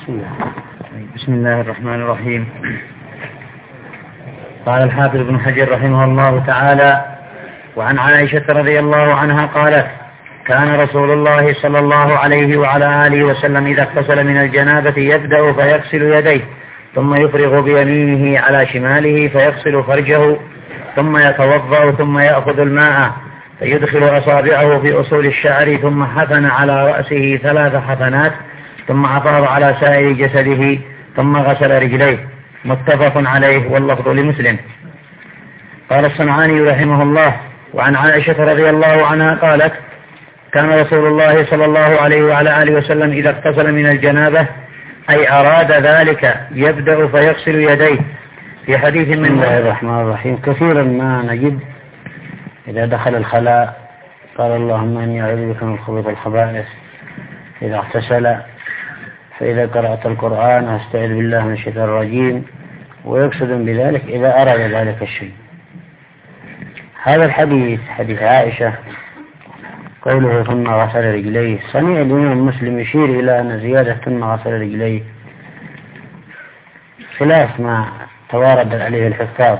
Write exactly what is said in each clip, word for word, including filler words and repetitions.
بسم الله الرحمن الرحيم. قال الحافظ ابن حجر رحمه الله تعالى: وعن عائشة رضي الله عنها قالت: كان رسول الله صلى الله عليه وعلى آله وسلم إذا اغتسل من الجنابة يبدأ فيغسل يديه ثم يفرغ بيمينه على شماله فيغسل فرجه ثم يتوضأ ثم يأخذ الماء فيدخل أصابعه في أصول الشعر ثم حفن على رأسه ثلاث حفنات ثم أفاض على سائر جسده ثم غسل رجليه. متفق عليه واللفظ لمسلم. قال الصنعاني رحمه الله: وعن عائشة رضي الله عنها قالت: كان رسول الله صلى الله عليه وعلى آله وسلم إذا اغتسل من الجنابة أي أراد ذلك يبدأ فيغسل يديه. في حديث من بسم الله الرحمن الرحيم. كثيرا ما نجد إذا دخل الخلاء قال: اللهم إني أعوذ بك من الخبث والخبائث. إذا اغتسل فإذا قرأت القرآن أستعذ بالله من الشيطان الرجيم، ويقصد بذلك إذا أراد ذلك الشيء. هذا الحديث حديث عائشة قوله ثم غسل رجليه، صنيع الإمام مسلم يشير إلى أن زيادة ثم غسل رجليه خلاف ما توارد عليه الحفاظ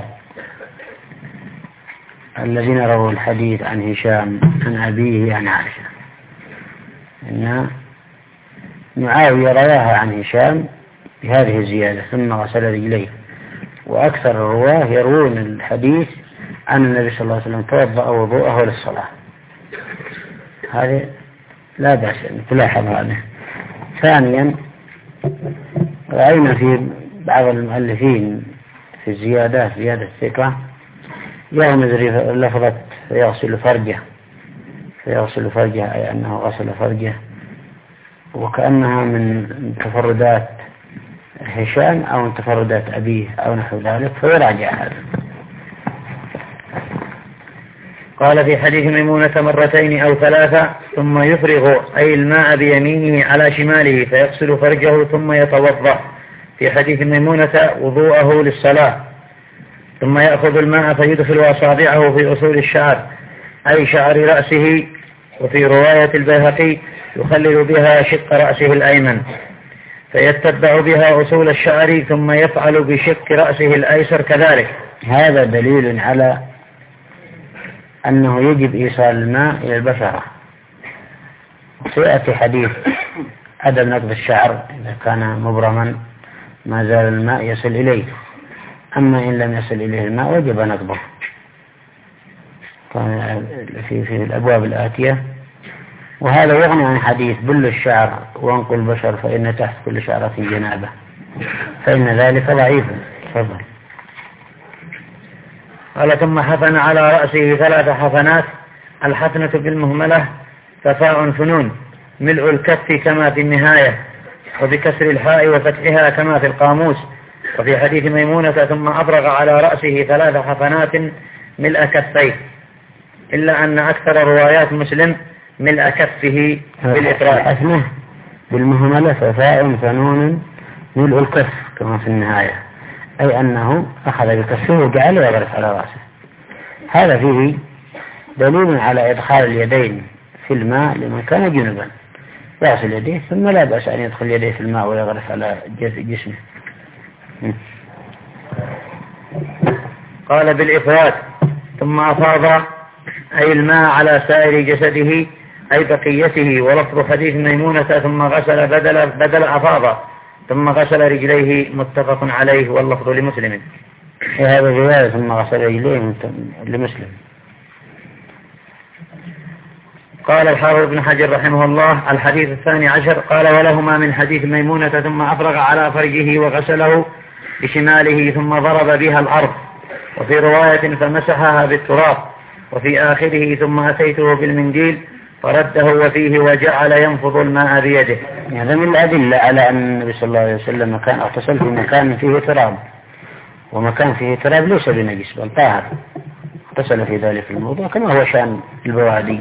الذين رووا الحديث عن هشام عن أبيه عن عائشة. إن معاوية رواها عن هشام بهذه الزيادة ثم غسل رجليه، وأكثر الرواه يروون الحديث عن النبي صلى الله عليه وسلم توضأ وضوءه للصلاة. هذه لا بأس أن تلاحظ هذا. ثانيا، رأينا في بعض المؤلفين في الزيادات زيادة الثقة يرمز لفظة فيغسل فرجه فيغسل فرجه أي أنه غسل فرجه، وكأنها من تفردات هشام أو من تفردات أبيه أو نحو ذلك، فيراجع هذا. قال: في حديث ميمونة مرتين أو ثلاثة ثم يفرغ أي الماء بيمينه على شماله فيغسل فرجه ثم يتوضأ. في حديث ميمونة وضوءه للصلاة. ثم يأخذ الماء فيدخل أصابعه في أصول الشعر أي شعر رأسه. وفي رواية البيهقي يخلل بها شق رأسه الأيمن فيتبع بها أصول الشعر ثم يفعل بشق رأسه الأيسر كذلك. هذا دليل على أنه يجب إيصال الماء إلى البشرة. سيأتي حديث عدم نقض الشعر إذا كان مبرما ما زال الماء يصل إليه، أما إن لم يصل إليه الماء وجب نقضه في في الأبواب الآتية. وهذا يغني عن حديث بل الشعر وانقل البشر فإن تحت كل شعرة جنابة، فإن ذلك ضعيف. تفضل. قال: ثم حفن على رأسه ثلاث حفنات. الحفنة بالمهملة ففاء فنون ملء الكف كما في النهاية، وبكسر الحاء وفتحها كما في القاموس. وفي حديث ميمونة ثم أفرغ على رأسه ثلاث حفنات ملء كفيه، إلا أن أكثر روايات مسلم ملء كفه بالإفراد. الحفنة بالمهملة ففاء فنون ملء الكف كما في النهاية، أي أنه أخذ بكفه وجعله يغرف على رأسه. هذا فيه دليل على إدخال اليدين في الماء لمن كان جنبا، يغسل يديه ثم لا بأس أن يدخل يديه في الماء ويغرف على جسمه. قال: بالإفراد. ثم أفاض أي الماء على سائر جسده أي بقيته. ولفظ حديث ميمونة ثم غسل بدل, بدل أفاض ثم غسل رجليه. متفق عليه واللفظ لمسلم. هذا رواية ثم غسل رجليه لمسلم. قال الحافظ ابن حجر رحمه الله: الحديث الثاني عشر. قال: ولهما من حديث ميمونة ثم أفرغ على فرجه وغسله بشماله ثم ضرب بها الأرض. وفي رواية فمسحها بالتراب. وفي آخره ثم أتيته بالمنديل فرده وفيه وجعل ينفض الماء بيده. هذا من الأدلة على أن النبي صلى الله عليه وسلم كان اغتسل في مكان فيه تراب، ومكان فيه تراب ليس بنجس بل طاهر، اغتسل في ذلك الموضوع كما هو شأن البوادي.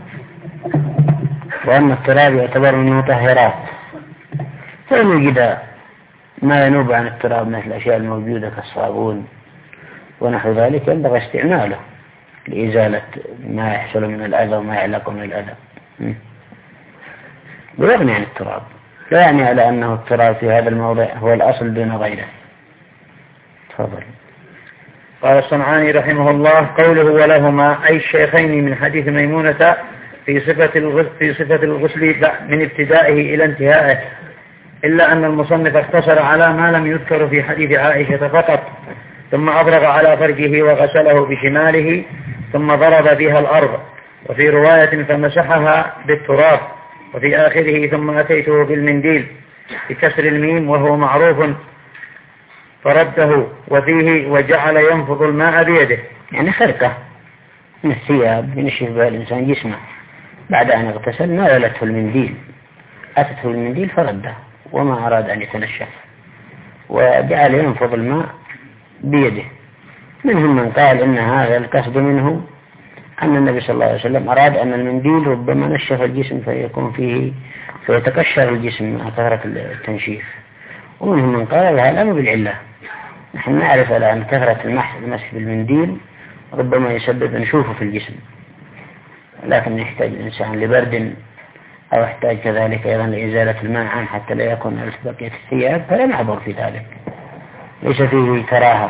وأما التراب يعتبر من المطهرات، فإن وجد ما ينوب عن التراب مثل الأشياء الموجودة كالصابون ونحو ذلك ينبغي استعماله لإزالة ما يحصل من الأذى وما يعلق من الأذى، ويغني عن التراب. لا يعني على أنه التراب في هذا الموضع هو الأصل دون غيره. تفضل. قال الصنعاني رحمه الله: قوله ولهما أي الشيخين من حديث ميمونة في صفة الغسل, في صفة الغسل من ابتدائه إلى انتهائه، إلا أن المصنف اقتصر على ما لم يذكر في حديث عائشة فقط، ثم أبرغ على فرجه وغسله بشماله ثم ضرب بها الأرض، وفي رواية فمسحها بالتراب، وفي آخره ثم أتيته بالمنديل بكسر الميم وهو معروف فرده، وفيه وجعل ينفض الماء بيده، يعني خرقة من الثياب ينشف بها الإنسان جسمه بعد أن اغتسل، ناولته المنديل، أتته المنديل فرده وما أراد أن يتنشف، وجعل ينفض الماء بيده. منهم من قال إن هذا القصد منه أن النبي صلى الله عليه وسلم أراد أن المنديل ربما نشف الجسم فيكون فيه فيتقشر الجسم مع كثرة التنشيف. ومنهم من قال هذا مو بالعلة، نحن نعرف الآن كثرة المسح بالمنديل ربما يسبب نشوفه في الجسم، لكن يحتاج الإنسان لبرد أو يحتاج كذلك أيضا لإزالة الماء عنه حتى لا يكون ألف بقية الثياب، فلا نعبر في ذلك، ليس فيه كراهة.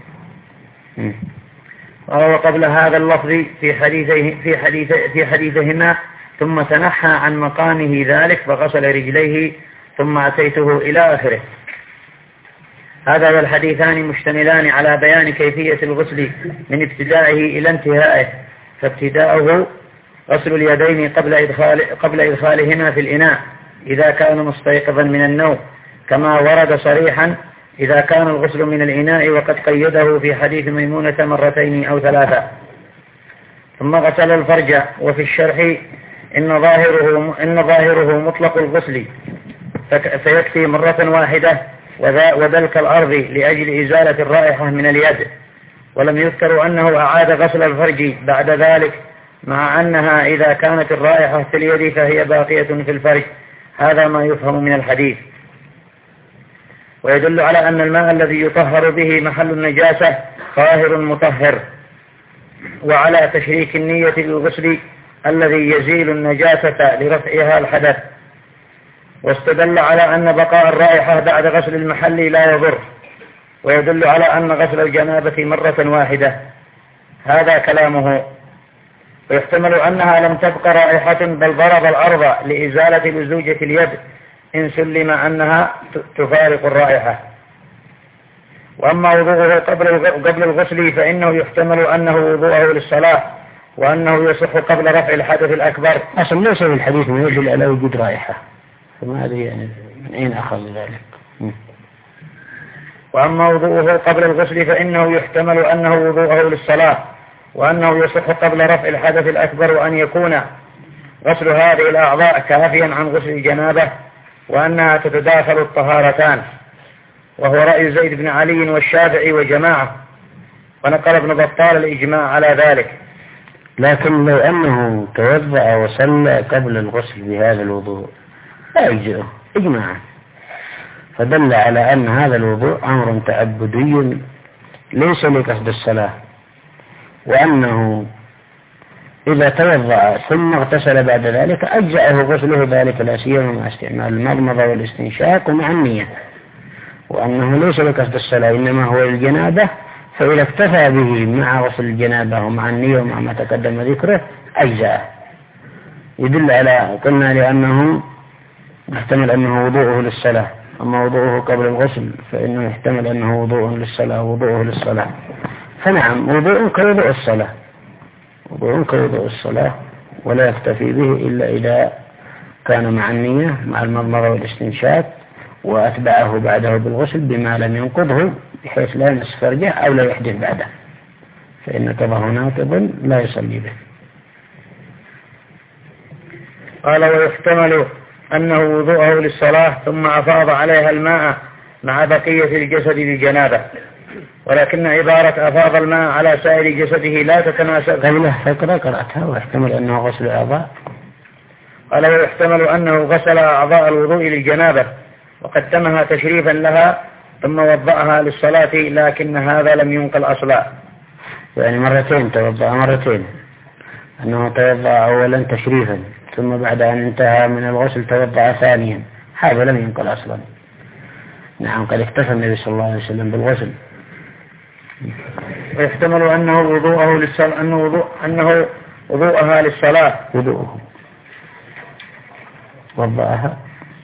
وقبل هذا اللفظ في حديثه في حديث في حديثهما ثم تنحى عن مقامه ذلك فغسل رجليه ثم أتيته إلى آخره. هذا والحديثان مشتملان على بيان كيفية الغسل من ابتدائه إلى انتهائه، فابتداؤه غسل اليدين قبل إدخال قبل إدخالهما في الإناء إذا كان مستيقظا من النوم، كما ورد صريحا إذا كان الغسل من الإناء، وقد قيده في حديث ميمونة مرتين أو ثلاثة. ثم غسل الفرج، وفي الشرح إن ظاهره, إن ظاهره مطلق الغسل فيكفي مرة واحدة ودلك الأرض لأجل إزالة الرائحة من اليد، ولم يذكر أنه أعاد غسل الفرج بعد ذلك، مع أنها إذا كانت الرائحة في اليد فهي باقية في الفرج. هذا ما يفهم من الحديث، ويدل على أن الماء الذي يطهر به محل النجاسة طاهر مطهر، وعلى تشريك النية للغسل الذي يزيل النجاسة لرفعها الحدث. واستدل على أن بقاء الرائحة بعد غسل المحل لا يضر، ويدل على أن غسل الجنابة مرة واحدة. هذا كلامه. ويحتمل أنها لم تبق رائحة بل ضرب الأرض لإزالة لزوجة اليد إن سلم أنها تفارق الرائحة. وأما وضوءه قبل الغسل فإنه يحتمل أنه وضوءه للصلاة، وأنه يصح قبل رفع الحدث الأكبر. أصلا ليس من الحديث ما يدل على وجود رائحة، فما أدري يعني من أين أخذ ذلك. وأما وضوءه قبل الغسل فإنه يحتمل أنه وضوءه للصلاة، وأنه يصح قبل رفع الحدث الأكبر، وأن يكون غسل هذه الأعضاء كافيا عن غسل الجنابة، وأنها تتداخل الطهارتان، وهو رأي زيد بن علي والشافعي وجماعة، ونقل ابن بطال الإجماع على ذلك. لكن لو أنه توضأ وصلى قبل الغسل بهذا الوضوء لا يجزئه إجماعا، فدل على أن هذا الوضوء أمر تعبدي ليس لقصد الصلاة، وأنه إذا توضأ ثم اغتسل بعد ذلك أجزأه غسله ذلك، لا سيما مع استعمال المضمضة والاستنشاق ومع النية، وأنه ليس لقصد الصلاة إنما هو الجنابة، فإذا اكتفى به مع غسل الجنابة ومع النية ومع ما تقدم ذكره أجزأه. يدل على قلنا لأنه يحتمل أنه وضوءه للصلاة، أما وضوءه قبل الغسل فإنه يحتمل أنه وضوءه للصلاة وضوءه للصلاة. فنعم وضوء كوضوء الصلاة، وضوء كوضوء الصلاة، ولا يكتفي به إلا إذا كان مع النية مع المضمضة والاستنشاق، وأتبعه بعده بالغسل بما لم ينقضه بحيث لا يمس فرجه أو لا يحدث بعده، فإن قضاه ناقض لا يصلي به. قال ويحتمل أنه وضوءه للصلاة ثم أفاض عليها الماء مع بقية الجسد للجنابة، ولكن عبارة أفاض الماء على سائر جسده لا تتناسب. قبله فقرة قرأتها ويحتمل أنه غسل أعضاء. قال ويحتمل أنه غسل أعضاء الوضوء للجنابة وقدمها تشريفا لها ثم وضعها للصلاة، لكن هذا لم ينقل أصلا. يعني مرتين توضأ مرتين، أنه توضأ أولا تشريفا ثم بعد أن انتهى من الغسل توضأ ثانيا، هذا لم ينقل أصلا. نعم قد اكتفى النبي صلى الله عليه وسلم بالغسل. ويحتمل أنه وضوءه للصلاة أنه وضوء أنه وضوءها للصلاة وضوءه وضعها.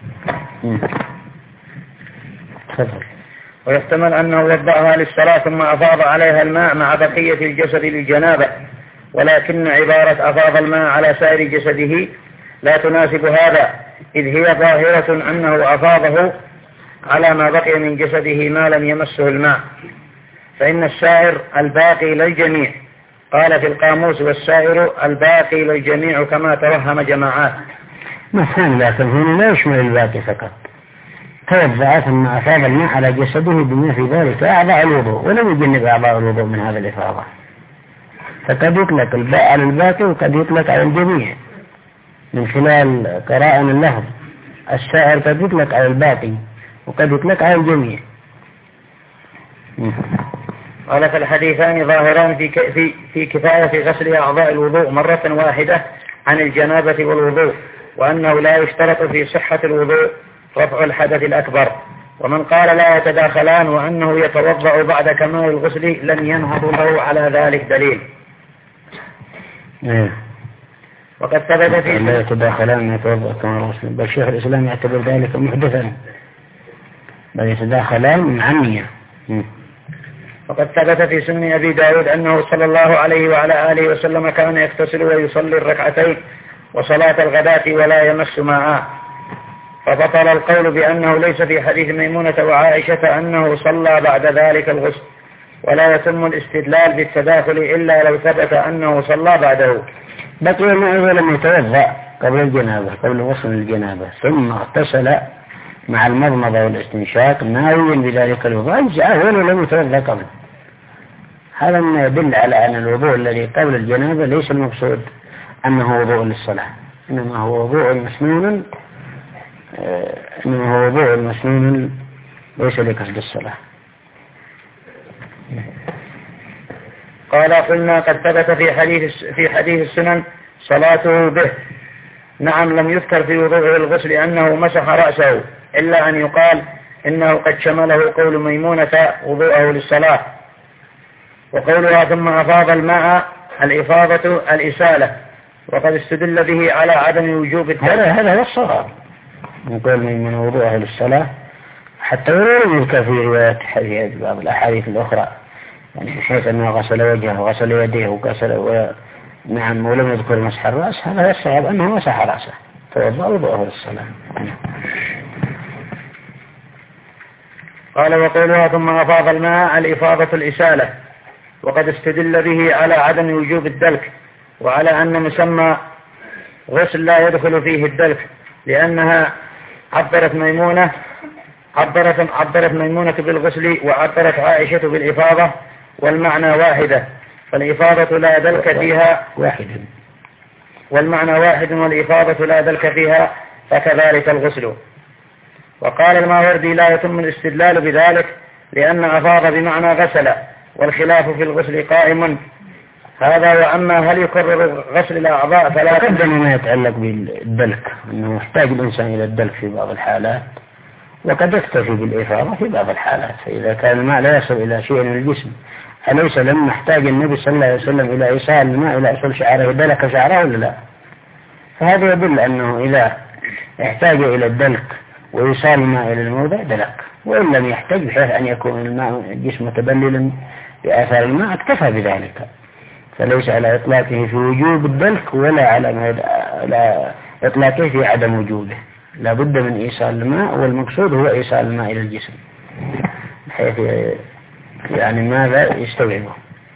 تفضل. ويحتمل أنه وضعها للصلاة ثم أفاض عليها الماء مع بقية الجسد للجنابة، ولكن عبارة أفاض الماء على سائر جسده لا تناسب هذا، إذ هي ظاهرة أنه أفاضه على ما بقي من جسده ما لم يمسه الماء، فإن السائر الباقي للجميع. قال في القاموس والسائر الباقي للجميع كما توهم جماعات. مثلا لكن هنا لا يشمل الباقي فقط. توضأ ثم أفاض الماء على جسده بما في ذلك أعضاء الوضوء، ولم يجنب أعضاء الوضوء من هذا الإفاضة، فقد يطلق الباء على الباقي وقد يطلق على الجميع من خلال قرائن اللفظ. السائر قد يطلق على الباقي وقد يطلق على الجميع. قال فالحديثان ظاهران في في في كفاية غسل أعضاء الوضوء مرة واحدة عن الجنابة والوضوء، وأنه لا يشترط في صحة الوضوء رفع الحدث الأكبر. ومن قال لا يتداخلان وأنه يتوضأ بعد كمال الغسل لم ينهض له على ذلك دليل. وقد ثبت في لا يتداخلان يتوضأ كمال الغسل، بل شيخ الإسلام يعتبر ذلك محدثا، بل يتداخلان مع النية. وقد ثبت في سنن أبي داود أنه صلى الله عليه وعلى آله وسلم كان يغتسل ويصلي الركعتين وصلاة الغداة ولا يمس ماء، فبطل القول بأنه ليس في حديث ميمونة وعائشة أنه صلى بعد ذلك الغسل، ولا يتم الاستدلال بالتداخل إلا لو ثبت أنه صلى بعده. بقي الماء لم يتوضأ قبل الجنابة قبل غسل الجنابة ثم اغتسل مع المضمضة والاستنشاق ناويا بذلك الوضوء أجزأه ولو لم يتوضأ قبل. هذا ما يدل على أن الوضوء الذي قبل الجنابة ليس المقصود أنه وضوء للصلاة، إنما هو وضوء مسنون، إنما هو وضوء مسنون ليس لقصد الصلاة. قال قلنا قد ثبت في حديث في حديث السنن صلاته به. نعم لم يذكر في وضوء الغسل أنه مسح رأسه، إلا أن يقال إنه قد شمله قول ميمونة وضوءه للصلاة. وقولها ثم أفاض الماء الإفاضة الإسالة، وقد استدل به على عدم وجوب الترك. هذا هذا هو الصواب نقول من وضوءه للصلاة، حتى ولو يذكر في روايات بعض الأحاديث الأخرى يعني بحيث أنه غسل وجهه وغسل يديه وغسل و... نعم ولم يذكر مسح الرأس. هذا هو الصواب أنه مسح رأسه توضأ وضوءه للصلاة. قال وقولها ثم أفاض الماء الإفاضة الإسالة، وقد استدل به على عدم وجوب الدلك، وعلى أن مسمى غسل لا يدخل فيه الدلك، لأنها عبرت ميمونة عبرت عبرت ميمونة بالغسل وعبرت عائشة بالإفاضة، والمعنى واحدة، فالإفاضة لا دلك فيها واحد والمعنى واحد والإفاضة لا دلك فيها، فكذلك الغسل. وقال الماوردي لا يتم الاستدلال بذلك لأن أفاض بمعنى غسل، والخلاف في الغسل قائم. هذا وأما هل يكرر غسل الأعضاء فلا تقدم ما يتعلق بالدلك، أنه يحتاج الإنسان إلى الدلك في بعض الحالات، وقد يكتفي بالإفاضة في بعض الحالات. فإذا كان الماء لا يصل إلى شيء من الجسم، أليس لما احتاج النبي صلى الله عليه وسلم إلى إيصال الماء إلى أصل شعره دلك شعره ولا لا؟ فهذا يدل أنه إذا احتاج إلى الدلك وإيصال الماء إلى الموضع دلك، وإن لم يحتاج بحيث أن يكون الماء الجسم متبللا بآثار الماء اكتفى بذلك، فليس على إطلاقه في وجوب الدلك ولا على على إطلاقه في عدم وجوبه. لا بد من إيصال الماء، والمقصود هو إيصال الماء إلى الجسم بحيث يعني ماذا يستوعبه.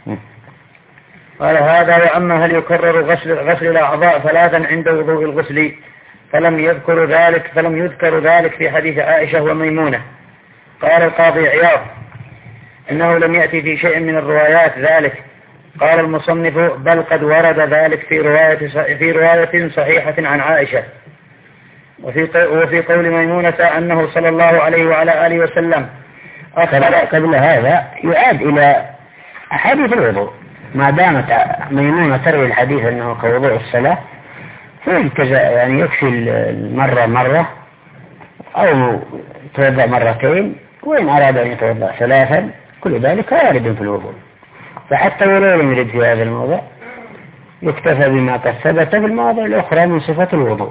قال هذا وأما هل يكرر غسل, غسل الأعضاء ثلاثا عند وضوء الغسل فلم يذكر ذلك فلم يذكر ذلك في حديث عائشة وميمونة. قال القاضي عياض إنه لم يأتي في شيء من الروايات ذلك. قال المصنف بل قد ورد ذلك في رواية, في رواية صحيحة عن عائشة، وفي, وفي قول ميمونة أنه صلى الله عليه وعلى آله وسلم قبل هذا يعاد إلى أحاديث الوضوء، ما دامت ميمونة تروي الحديث أنه كوضوء الصلاة فيكذا يعني يكفي المرة مرة أو يتوضأ مرتين، وإن أراد أن يتوضأ ثلاثا كل ذلك وارد في الوضوء. فحتى ولو لم يرد في هذا الموضع يكتفى بما قد ثبت في المواضع الأخرى من صفة الوضوء.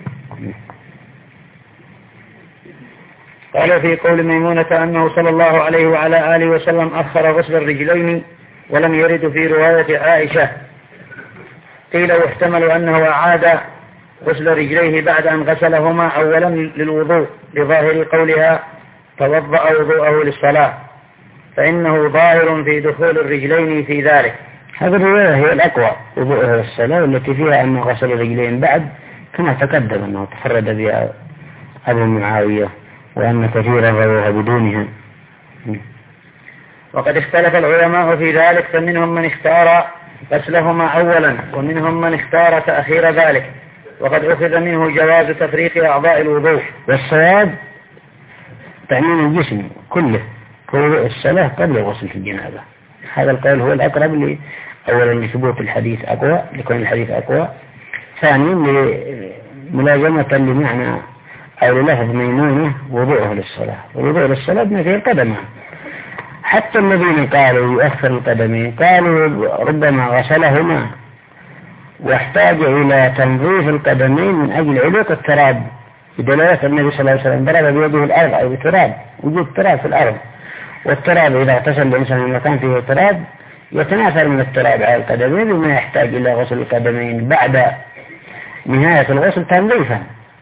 قال في قول ميمونة أنه صلى الله عليه وعلى آله وسلم أخر غسل الرجلين ولم يرد في رواية عائشة، قيل يحتمل أنه أعاد غسل رجليه بعد أن غسلهما أولا للوضوء لظاهر قولها توضأ وضوءه للصلاة، فإنه ظاهر في دخول الرجلين في ذلك. هذه الرواية هي الأقوى، وضوءه للصلاة، والتي فيها أنه غسل الرجلين بعد، كما تقدم أنه تفرد بها أبو معاوية وأن كثيرا رووها بدونها. وقد اختلف العلماء في ذلك، فمنهم من اختار غسلهما أولا ومنهم من اختار تأخير ذلك، وقد أخذ منه جواز تفريق أعضاء الوضوء. والصواب تعميم الجسم كله وضوء الصلاة قبل غسل الجنابة. هذا القول هو الأقرب لي، أولا لثبوت الحديث أقوى، لكون الحديث أقوى، ثانيا لملازمة لمعنى أو للفظ ميمونة وضوءه للصلاة. وضوء للصلاة بمثل القدمين، حتى الذين قالوا يؤخر القدمين قالوا ربما غسلهما واحتاج إلى تنظيف القدمين من أجل علوق التراب، بدلالة النبي صلى الله عليه وسلم ضرب بيده الأرض أو بتراب، وجود تراب في الأرض، والتراب إذا اغتسل الإنسان من مكان فيه تراب يتناثر من التراب على القدمين، وما يحتاج إلى غسل القدمين بعد نهاية الغسل تنظيفا.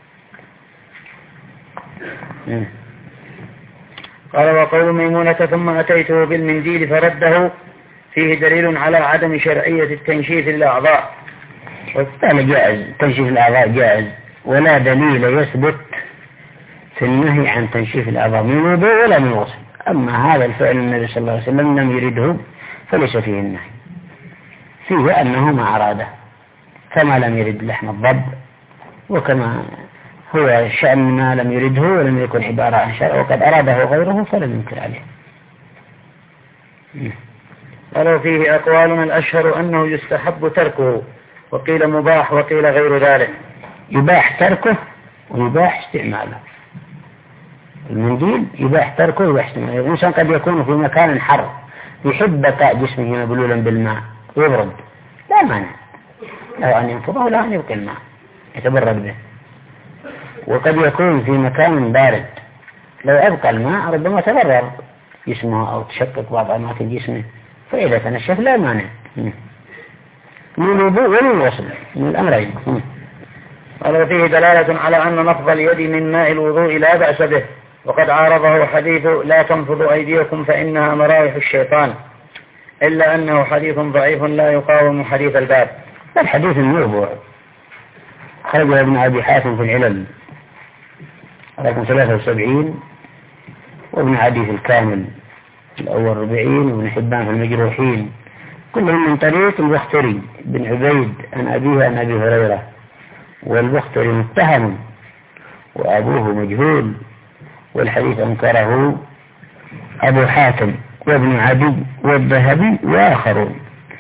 قال وقول ميمونة ثم أتيته بالمنديل فرده، فيه دليل على عدم شرعية التنشيف الأعضاء. وقال جائز تنشيف الأعضاء جائز، ولا دليل يثبت في النهي عن تنشيف الأعضاء من وضوء ولا من غسل. أما هذا الفعل النبي صلى الله عليه وسلم لم يرده فليس فيه النهي، فيه أنه ما أراده، كما لم يرد لحم الضب، وكما هو شأن ما لم يرده ولم يكن عبارة عن شرع وقد أراده غيره فلم ينكر عليه. ولو فيه أقوال الأشهر أنه يستحب تركه، وقيل مباح وقيل غير ذلك. يباح تركه ويباح استعماله. المنديل يباح تركه ويباح استعماله. الإنسان قد يكون في مكان حر يحب بقاء جسمه مبلولا بالماء ويبرد، لا مانع له أن ينفضه ولا أن يبقي الماء يتبرد به. وقد يكون في مكان بارد لو أبقى الماء ربما تبرر جسمه أو تشقق بعض أماكن جسمه، فإذا تنشف لا مانع من الوضوء ومن الغسل من الأمرين. قال فيه دلالة على أن نفض اليد من ماء الوضوء لا بأس به، وقد عارضه حديث لا تنفضوا أيديكم فإنها مرائح الشيطان، إلا أنه حديث ضعيف لا يقاوم حديث الباب. الحديث الموضوع خرج ابن أبي حاتم في العلل رقم ثلاثة وسبعين، وابن عدي في الكامل الأول ربعين، وابن حبان في المجروحين، كلهم من طريق البختري بن عبيد عن أبيه عن أبي هريرة، والبختري متهم وأبوه مجهول، والحديث أنكره أبو حاتم وابن عدي والذهبي وآخرون.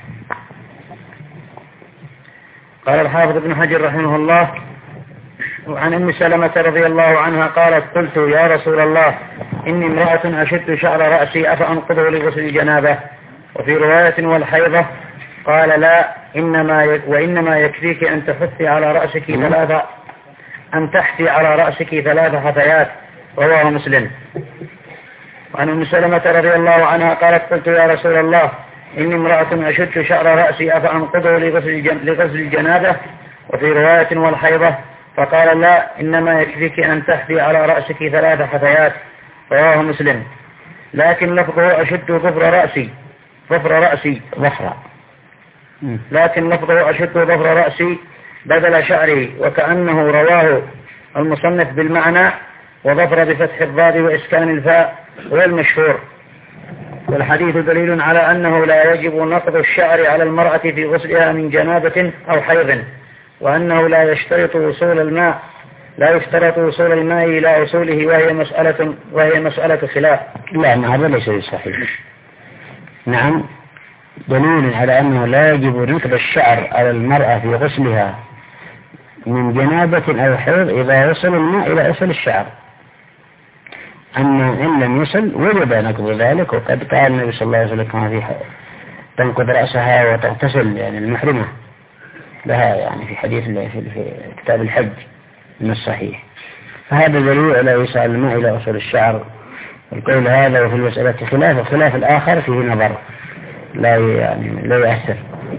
قال الحافظ ابن حجر رحمه الله وعن أم سلمة رضي الله عنها قالت قلت يا رسول الله إني امرأة أشد شعر رأسي أفأنقضه لغسل الجنابة؟ وفي رواية والحيضة قال لا إنما يك وإنما يكفيك أن تحثي على رأسك ثلاثة أن تحثي على رأسك ثلاث حثيات، رواه مسلم. وعن أم سلمة رضي الله عنها قالت قلت يا رسول الله إني امرأة أشد شعر رأسي أفأنقضه لغسل الجنابة؟ وفي رواية والحيضة فقال لا إنما يكفيك أن تحثي على رأسك ثلاث حثيات، رواه مسلم. لكن لفظه أشد ظفر رأسي ظفر رأسي ظفر لكن لفظه أشد ظفر رأسي بدل شعري، وكأنه رواه المصنف بالمعنى، وظفر بفتح الضاد وإسكان الفاء هو المشهور. والحديث دليل على أنه لا يجب نقض الشعر على المرأة في غسلها من جنابة أو حيض، وأنه لا يشترط وصول الماء لا يشترط وصول الماء إلى أصوله، وهي مسألة وهي مسألة خلاف. لا ما هذا ليس صحيح. نعم دليل على أنه لا يجب نقض الشعر على المرأة في غسلها من جنابة أو حيض إذا وصل الماء إلى أصل الشعر، أما إن لم يصل وجب نقض ذلك، وقد قال النبي صلى الله عليه وسلم كما في تنقض رأسها وتغتسل يعني المحرمة لها يعني في حديث في كتاب الحج من الصحيح. فهذا دليل على إيصال الماء إلى أصول الشعر. القول هذا وفي المسألة خلاف، الخلاف الآخر فيه نظر لا يعني لا يؤثر.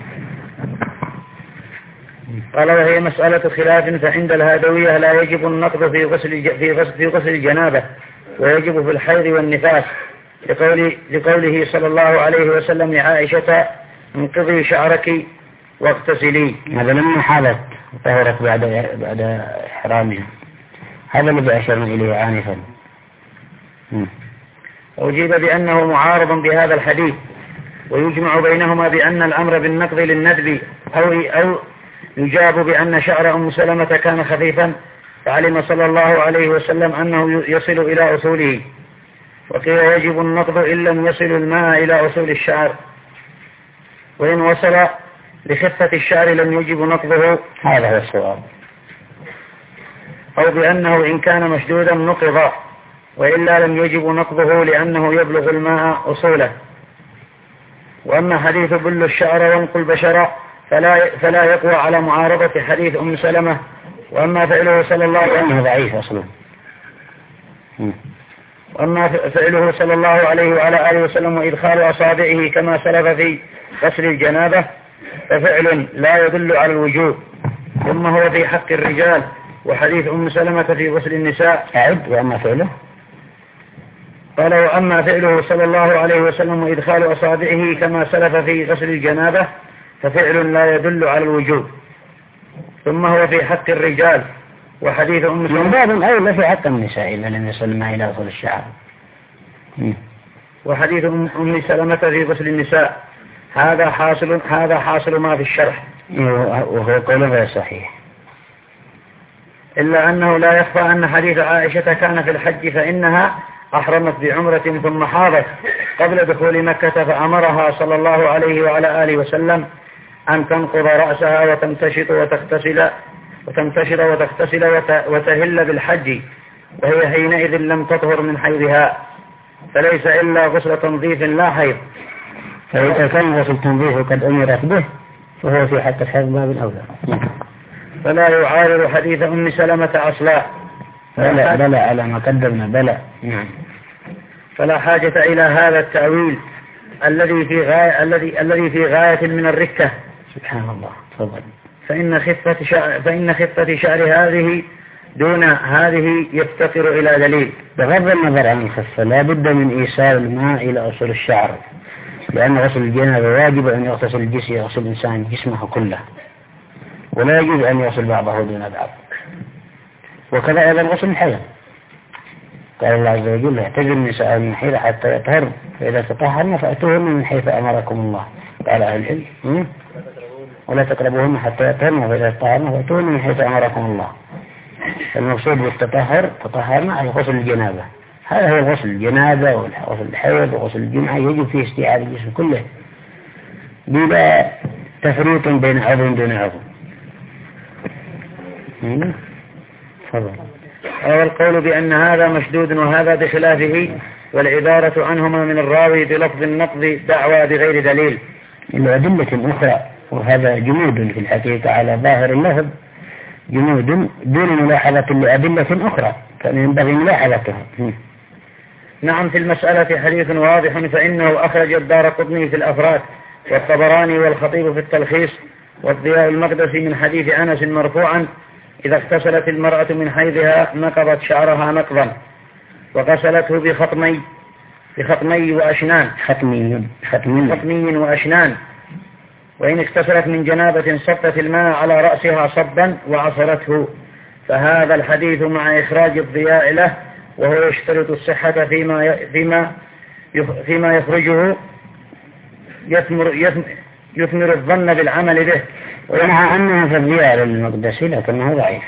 قال وهي مسألة خلاف، فعند الهادوية لا يجب النقض في غسل في غسل في غسل الجنابة، ويجب في الحيض والنفاس، لقول لقوله صلى الله عليه وسلم لعائشة انقضي شعرك واغتسلي. هذا لما حالت طهرت بعد بعد إحرامها، هذا الذي أشرنا إليه آنفا. أجيب بأنه معارض بهذا الحديث، ويجمع بينهما بأن الأمر بالنقض للندب، أو أو يجاب بأن شعر أم سلمة كان خفيفا فعلم صلى الله عليه وسلم أنه يصل إلى أصوله، وقيل يجب النقض إن لم يصل الماء إلى أصول الشعر، وإن وصل لخفة الشعر لم يجب نقضه. هذا هو الصواب. أو بأنه إن كان مشدودا نقض، وإلا لم يجب نقضه لأنه يبلغ الماء أصوله. وأما حديث بل الشعر وانقل البشر فلا, فلا يقوى على معارضة حديث أم سلمة. وأما فعله صلى الله عليه وسلم ضعيف أصلا. وأما فعله صلى الله عليه وعلى آله وسلم وإدخال أصابعه كما سلف في غسل الجنابة ففعل لا يدل على الوجوب، ثم هو في حق الرجال، وحديث أم سلمة في غسل النساء. أعد. وأما فعله قال وأما فعله صلى الله عليه وسلم وإدخال أصابعه كما سلف في غسل الجنابة ففعل لا يدل على الوجوب، ثم هو في حق الرجال، وحديث أم سلمة من باب أولى في حق النساء إذا لم يصل ما إلى أصول الشعر. وحديث أم سلمة في غسل النساء هذا حاصل هذا حاصل ما في الشرح، وهو قول غير صحيح، إلا أنه لا يخفى أن حديث عائشة كان في الحج، فإنها أحرمت بعمرة ثم حاضت قبل دخول مكة، فأمرها صلى الله عليه وعلى آله وسلم أن تنقض رأسها وتمتشط وتغتسل وتمتشط وتغتسل وتهل بالحج، وهي حينئذ لم تطهر من حيضها، فليس إلا غسل تنظيف لا حيض. فإذا كان غسل تنظيف قد أمرت به فهو في حق الحيض باب الأولى، فلا يعارض حديث أم سلمة أصلا. بلى بلى على ما قدمنا بلى. نعم. فلا حاجة إلى هذا التأويل الذي في غاية الذي الذي في غاية من الركة. سبحان الله. تفضل. فإن خفة شعر فإن خفة شعر هذه دون هذه يفتقر إلى دليل. بغض النظر عن الخفة لا بد من إيصال الماء إلى أصول الشعر، لأن غسل الجنابة واجب أن يغتسل الجسم يغسل الإنسان جسمه كله، ولا يجوز أن يغسل بعضه دون بعض. وكذا أيضا غسل الحيض، قال الله عز وجل اعتزل النساء من الحيض حتى يطهرن فإذا تطهرن فأتوهن من حيث أمركم الله. قال أهل العلم ولا تقربوهن حتى يطهرن فإذا تطهرن فأتوهن من حيث أمركم الله. المقصود بالتطهر تطهرنا أي غسل الجنابة، هذا هو غسل الجنابة وغسل الحيض وغسل الجمعة، يجب فيه استيعاب الجسم كله بلا تفريط بين عضو دون عضو. تفضل. والقول بأن هذا مشدود وهذا بخلافه، والعبارة عنهما من الراوي بلفظ النقض دعوى بغير دليل. الأدلة أخرى، وهذا جمود في الحقيقة على ظاهر اللفظ، جمود دون ملاحظة لأدلة أخرى كان ينبغي ملاحظتها. نعم. في المسألة حديث واضح، فإنه أخرج الدارقطني في الأفراد، والطبراني والخطيب في التلخيص، والضياء المقدسي من حديث أنس مرفوعا إذا اغتسلت المرأة من حيضها نقضت شعرها نقضا وغسلته بخطمي بخطمي وأشنان خطمي خطمي, خطمي وأشنان، وإن اغتسلت من جنابة صبت الماء على رأسها صبا وعصرته. فهذا الحديث مع إخراج الضياء له، وهو يشترط الصحة فيما فيما فيما يخرجه يثمر يثمر الظن بالعمل به، ومع أنه في الضياء للمقدسي لكنه ضعيف،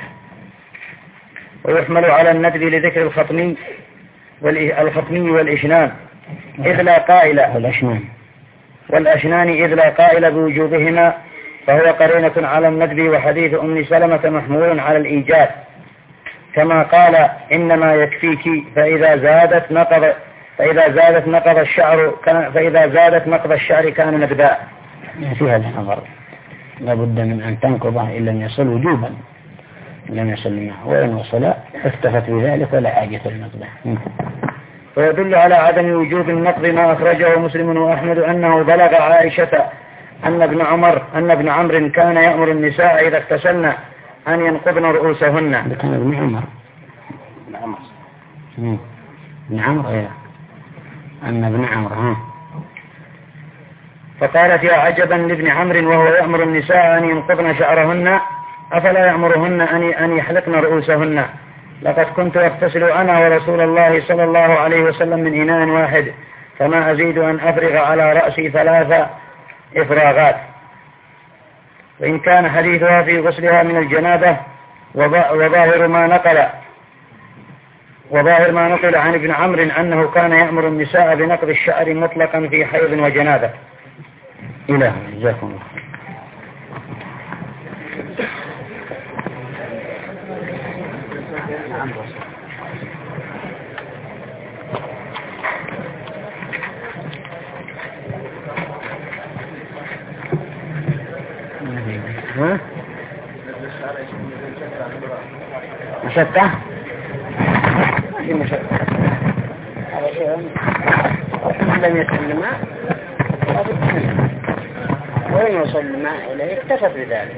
ويحمل على الندب لذكر الخطمي والخطمي والإشنان إذ لا قائل والأشنان والأشنان إذ لا قائل بوجوبهما، فهو قرينة على الندب، وحديث أم سلمة محمول على الإيجاب. كما قال إنما يكفيك فإذا زادت نقض فإذا زادت نقض الشعر كان فإذا زادت نقض الشعر كان نبدا. في هذا النظر لابد من أن تنقضه إن لم يصل وجوبا، إن لم يصل معه، وإن وصل اختفت بذلك ولا حاجة للنقضه. ويدل على عدم وجوب النقض ما أخرجه مسلم وأحمد أنه بلغ عائشة أن ابن عمر أن ابن عمرو كان يأمر النساء إذا اغتسلن أن ينقضن رؤوسهن. هذا كان ابن عمر ابن عمر ابن عمر إيه أن ابن عمر ها. فقالت يا عجبا لابن عمرو وهو يأمر النساء أن ينقضن شعرهن أفلا يأمرهن أن يحلقن رؤوسهن؟ لقد كنت أغتسل أنا ورسول الله صلى الله عليه وسلم من إناء واحد فما أزيد أن أفرغ على رأسي ثلاث إفراغات. وإن كان حديثها في غسلها من الجنابة وظاهر ما نقل وظاهر ما نقل عن ابن عمرو أنه كان يأمر النساء بنقض الشعر مطلقا في حيض وجنابة. إله جزاكم الله. ها؟ مشقة؟ ما في مشقة. هذا شيء لم يكن الماء وين يوصل الماء إليه اكتفت بذلك.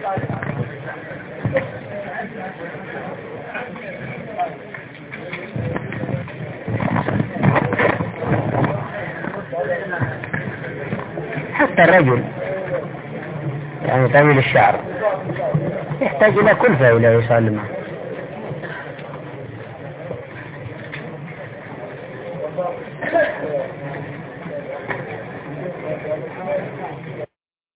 حتى الرجل يعني طويل الشعر يحتاج إلى كلفة إلى يوصل الماء.